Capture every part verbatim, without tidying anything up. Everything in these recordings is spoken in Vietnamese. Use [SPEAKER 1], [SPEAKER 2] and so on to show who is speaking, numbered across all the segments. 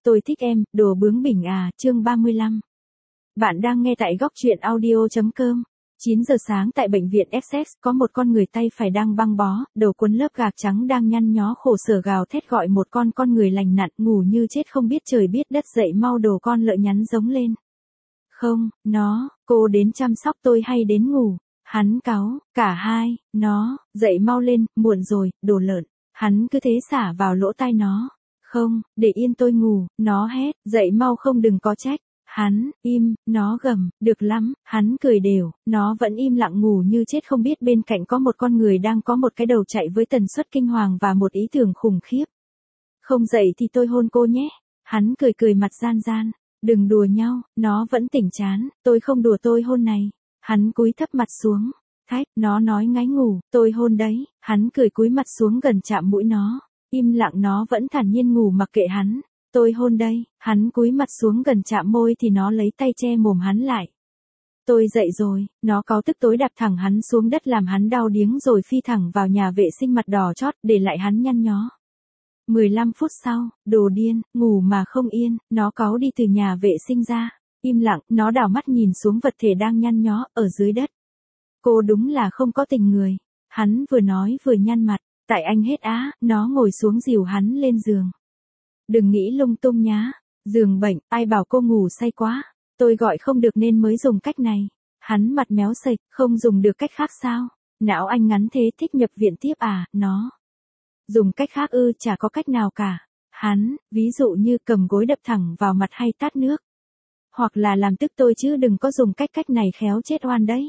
[SPEAKER 1] tôi thích em, đồ bướng bỉnh à, chương ba mươi lăm. Bạn đang nghe tại góc truyện audio chấm com. chín giờ sáng tại bệnh viện Essex, có một con người tay phải đang băng bó, đầu cuốn lớp gạc trắng đang nhăn nhó khổ sở gào thét gọi một con con người lành lặn ngủ như chết không biết trời biết đất dậy mau đồ con lợn nhắn giống lên. Không, nó, cô đến chăm sóc tôi hay đến ngủ? Hắn cáu, cả hai, nó, dậy mau lên, muộn rồi, đồ lợn. Hắn cứ thế xả vào lỗ tai nó. Không, để yên tôi ngủ, nó hét, dậy mau không đừng có trách. Hắn, im, nó gầm, được lắm, hắn cười đều, nó vẫn im lặng ngủ như chết không biết bên cạnh có một con người đang có một cái đầu chạy với tần suất kinh hoàng và một ý tưởng khủng khiếp. Không dậy thì tôi hôn cô nhé. Hắn cười cười mặt gian gian, đừng đùa nhau, nó vẫn tỉnh chán, tôi không đùa tôi hôn này. Hắn cúi thấp mặt xuống, thách, nó nói ngái ngủ, tôi hôn đấy, hắn cười cúi mặt xuống gần chạm mũi nó, im lặng nó vẫn thản nhiên ngủ mặc kệ hắn, tôi hôn đây, hắn cúi mặt xuống gần chạm môi thì nó lấy tay che mồm hắn lại. Tôi dậy rồi, nó cáu tức tối đạp thẳng hắn xuống đất làm hắn đau điếng rồi phi thẳng vào nhà vệ sinh mặt đỏ chót để lại hắn nhăn nhó. mười lăm phút sau, đồ điên, ngủ mà không yên, nó cáu đi từ nhà vệ sinh ra. Im lặng, nó đảo mắt nhìn xuống vật thể đang nhăn nhó, ở dưới đất. Cô đúng là không có tình người. Hắn vừa nói vừa nhăn mặt, tại anh hết á, nó ngồi xuống dìu hắn lên giường. Đừng nghĩ lung tung nhá, giường bệnh, ai bảo cô ngủ say quá, tôi gọi không được nên mới dùng cách này. Hắn mặt méo sệch, không dùng được cách khác sao? Não anh ngắn thế thích nhập viện tiếp à, nó. Dùng cách khác ư, chả có cách nào cả. Hắn, ví dụ như cầm gối đập thẳng vào mặt hay tát nước. Hoặc là làm tức tôi chứ đừng có dùng cách cách này khéo chết oan đấy.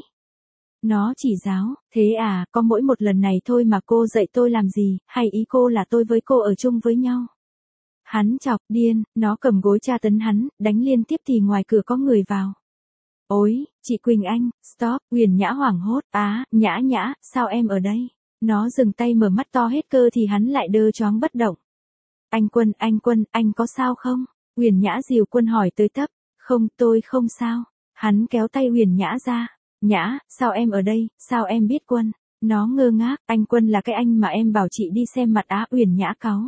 [SPEAKER 1] Nó chỉ giáo, thế à, có mỗi một lần này thôi mà cô dạy tôi làm gì, hay ý cô là tôi với cô ở chung với nhau. Hắn chọc, điên, nó cầm gối tra tấn hắn, đánh liên tiếp thì ngoài cửa có người vào. Ôi, chị Quỳnh Anh, stop, Huyền Nhã hoảng hốt, á, Nhã Nhã, sao em ở đây? Nó dừng tay mở mắt to hết cơ thì hắn lại đơ choáng bất động. Anh Quân, anh Quân, anh có sao không? Huyền Nhã dìu Quân hỏi tới tấp. Không, tôi không sao. Hắn kéo tay Huyền Nhã ra. Nhã, sao em ở đây, sao em biết Quân? Nó ngơ ngác, anh Quân là cái anh mà em bảo chị đi xem mặt á. Huyền Nhã cáu.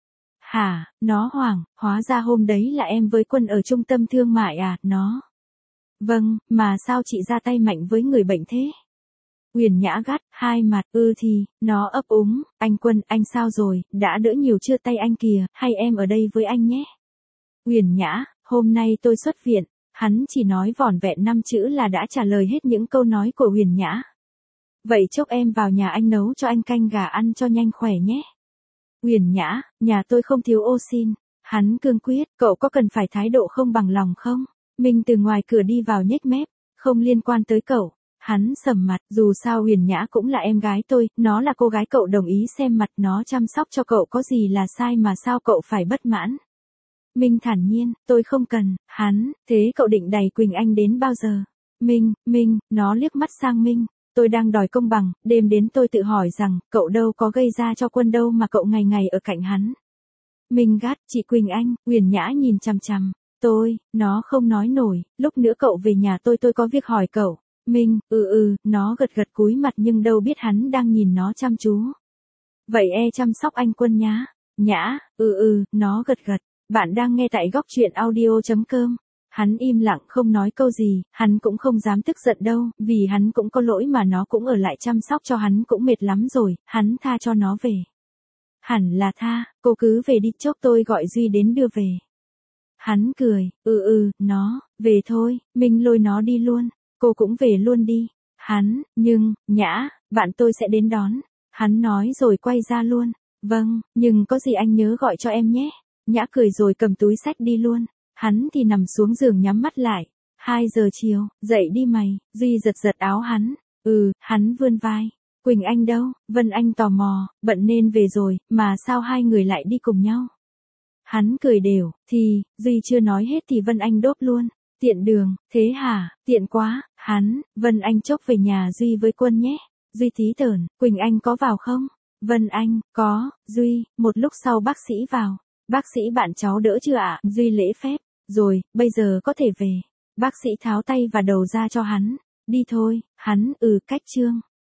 [SPEAKER 1] Hả, nó hoảng, hóa ra hôm đấy là em với Quân ở trung tâm thương mại à, nó. Vâng, mà sao chị ra tay mạnh với người bệnh thế? Huyền Nhã gắt, hai mặt, ư thì, nó ấp úng, anh Quân, anh sao rồi, đã đỡ nhiều chưa tay anh kìa, hay em ở đây với anh nhé? Huyền Nhã, hôm nay tôi xuất viện, hắn chỉ nói vỏn vẹn năm chữ là đã trả lời hết những câu nói của Huyền Nhã. Vậy chốc em vào nhà anh nấu cho anh canh gà ăn cho nhanh khỏe nhé. Huyền Nhã, nhà tôi không thiếu ô xin. Hắn cương quyết, cậu có cần phải thái độ không bằng lòng không? Mình từ ngoài cửa đi vào nhếch mép, không liên quan tới cậu. Hắn sầm mặt, dù sao Huyền Nhã cũng là em gái tôi, nó là cô gái cậu đồng ý xem mặt nó chăm sóc cho cậu có gì là sai mà sao cậu phải bất mãn. Minh thản nhiên, tôi không cần, hắn, thế cậu định đẩy Quỳnh Anh đến bao giờ? Minh, Minh, nó liếc mắt sang Minh, tôi đang đòi công bằng, đêm đến tôi tự hỏi rằng, cậu đâu có gây ra cho Quân đâu mà cậu ngày ngày ở cạnh hắn. Minh gắt, chị Quỳnh Anh, Huyền Nhã nhìn chằm chằm, tôi, nó không nói nổi, lúc nữa cậu về nhà tôi tôi có việc hỏi cậu. Minh, ừ ừ, nó gật gật cúi mặt nhưng đâu biết hắn đang nhìn nó chăm chú. Vậy e chăm sóc anh Quân nhá. Nhã, ừ ừ, nó gật gật. Bạn đang nghe tại góc truyện audio chấm com. Hắn im lặng không nói câu gì, hắn cũng không dám tức giận đâu, vì hắn cũng có lỗi mà nó cũng ở lại chăm sóc cho hắn cũng mệt lắm rồi, hắn tha cho nó về. Hẳn là tha, cô cứ về đi chốc tôi gọi Duy đến đưa về. Hắn cười, ừ ừ, nó, về thôi, mình lôi nó đi luôn, cô cũng về luôn đi. Hắn, nhưng, Nhã, bạn tôi sẽ đến đón. Hắn nói rồi quay ra luôn, vâng, nhưng có gì anh nhớ gọi cho em nhé. Nhã cười rồi cầm túi xách đi luôn. Hắn thì nằm xuống giường nhắm mắt lại. Hai giờ chiều, dậy đi mày. Duy giật giật áo hắn. Ừ, hắn vươn vai. Quỳnh Anh đâu? Vân Anh tò mò, bận nên về rồi, mà sao hai người lại đi cùng nhau? Hắn cười đều, thì, Duy chưa nói hết thì Vân Anh đốt luôn. Tiện đường, thế hả, tiện quá, hắn, Vân Anh chốc về nhà Duy với Quân nhé. Duy tí tởn, Quỳnh Anh có vào không? Vân Anh, có, Duy, một lúc sau bác sĩ vào. Bác sĩ bạn cháu đỡ chưa ạ? Duy lễ phép, rồi, bây giờ có thể về. Bác sĩ tháo tay và đầu ra cho hắn. Đi thôi, hắn, ừ, cách chương.